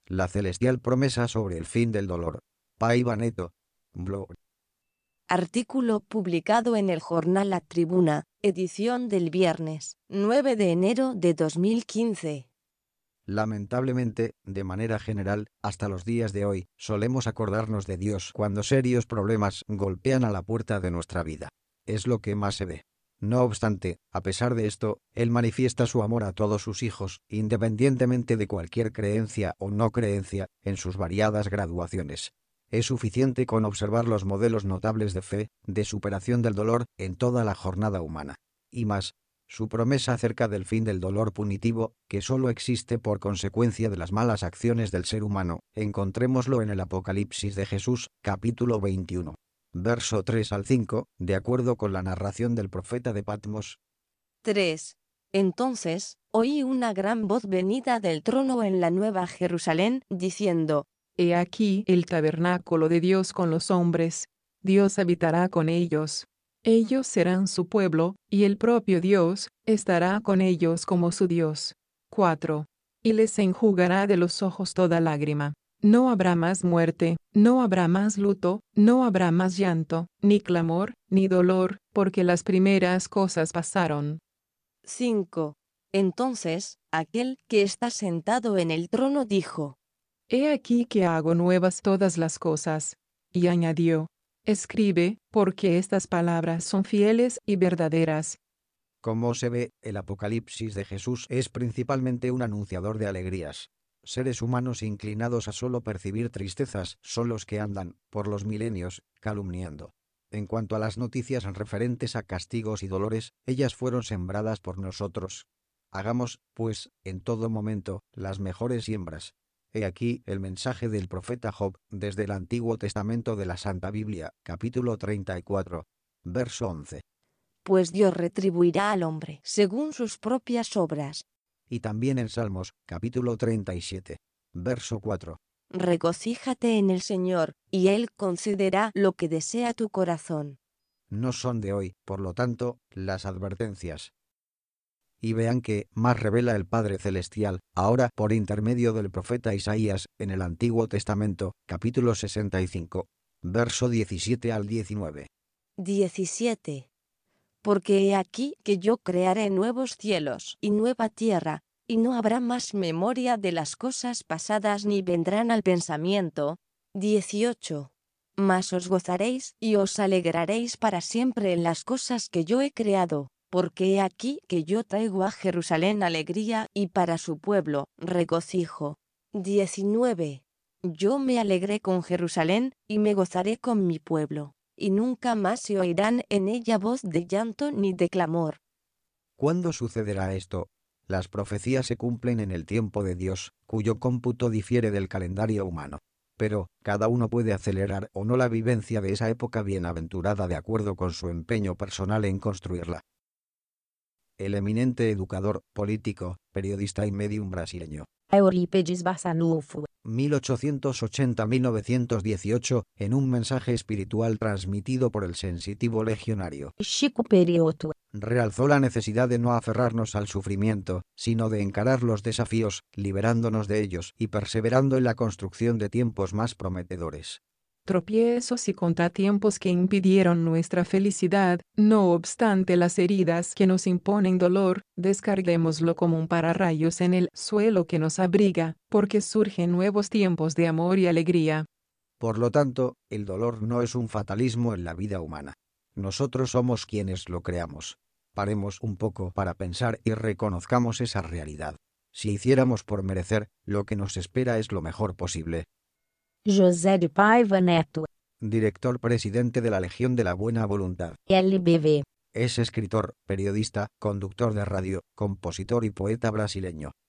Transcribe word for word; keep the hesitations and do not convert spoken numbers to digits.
La celestial promesa sobre el fin del dolor. Paiva Neto. Blog. Artículo publicado en el jornal La Tribuna, edición del viernes, nueve de enero de dos mil quince. Lamentablemente, de manera general, hasta los días de hoy, solemos acordarnos de Dios cuando serios problemas golpean a la puerta de nuestra vida. Es lo que más se ve. No obstante, a pesar de esto, Él manifiesta su amor a todos sus hijos, independientemente de cualquier creencia o no creencia, en sus variadas graduaciones. Es suficiente con observar los modelos notables de fe, de superación del dolor, en toda la jornada humana. Y más, su promesa acerca del fin del dolor punitivo, que solo existe por consecuencia de las malas acciones del ser humano, encontrémoslo en el Apocalipsis de Jesús, capítulo veintiuno. Verso tres al cinco, de acuerdo con la narración del profeta de Patmos. tres. Entonces, oí una gran voz venida del trono en la Nueva Jerusalén, diciendo: He aquí el tabernáculo de Dios con los hombres. Dios habitará con ellos. Ellos serán su pueblo, y el propio Dios estará con ellos como su Dios. cuatro. Y les enjugará de los ojos toda lágrima. No habrá más muerte, no habrá más luto, no habrá más llanto, ni clamor, ni dolor, porque las primeras cosas pasaron. cinco. Entonces, aquel que está sentado en el trono dijo: He aquí que hago nuevas todas las cosas. Y añadió: Escribe, porque estas palabras son fieles y verdaderas. Como se ve, el Apocalipsis de Jesús es principalmente un anunciador de alegrías. Seres humanos inclinados a solo percibir tristezas son los que andan, por los milenios, calumniando. En cuanto a las noticias referentes a castigos y dolores, ellas fueron sembradas por nosotros. Hagamos, pues, en todo momento, las mejores siembras. He aquí el mensaje del profeta Job, desde el Antiguo Testamento de la Santa Biblia, capítulo treinta y cuatro, verso once. Pues Dios retribuirá al hombre según sus propias obras. Y también en Salmos, capítulo treinta y siete, verso cuatro. Regocíjate en el Señor, y Él concederá lo que desea tu corazón. No son de hoy, por lo tanto, las advertencias. Y vean que más revela el Padre Celestial, ahora por intermedio del profeta Isaías, en el Antiguo Testamento, capítulo sesenta y cinco, verso diecisiete al diecinueve. diecisiete. Porque he aquí que yo crearé nuevos cielos y nueva tierra, y no habrá más memoria de las cosas pasadas ni vendrán al pensamiento. dieciocho. Mas os gozaréis y os alegraréis para siempre en las cosas que yo he creado, porque he aquí que yo traigo a Jerusalén alegría y para su pueblo regocijo. diecinueve. Yo me alegré con Jerusalén y me gozaré con mi pueblo, y nunca más se oirán en ella voz de llanto ni de clamor. ¿Cuándo sucederá esto? Las profecías se cumplen en el tiempo de Dios, cuyo cómputo difiere del calendario humano. Pero, cada uno puede acelerar o no la vivencia de esa época bienaventurada de acuerdo con su empeño personal en construirla. El eminente educador, político, periodista y medium brasileño. Eurípides Barçanufo. mil ochocientos ochenta a mil novecientos dieciocho, en un mensaje espiritual transmitido por el sensitivo legionario, Chico Perioto. realzó la necesidad de no aferrarnos al sufrimiento, sino de encarar los desafíos, liberándonos de ellos y perseverando en la construcción de tiempos más prometedores. Tropiezos y contratiempos que impidieron nuestra felicidad, no obstante las heridas que nos imponen dolor, descarguémoslo como un pararrayos en el suelo que nos abriga, porque surgen nuevos tiempos de amor y alegría. Por lo tanto, el dolor no es un fatalismo en la vida humana. Nosotros somos quienes lo creamos. Paremos un poco para pensar y reconozcamos esa realidad. Si hiciéramos por merecer, lo que nos espera es lo mejor posible. José de Paiva Neto. Director presidente de la Legión de la Buena Voluntad. L B V. Es escritor, periodista, conductor de radio, compositor y poeta brasileño.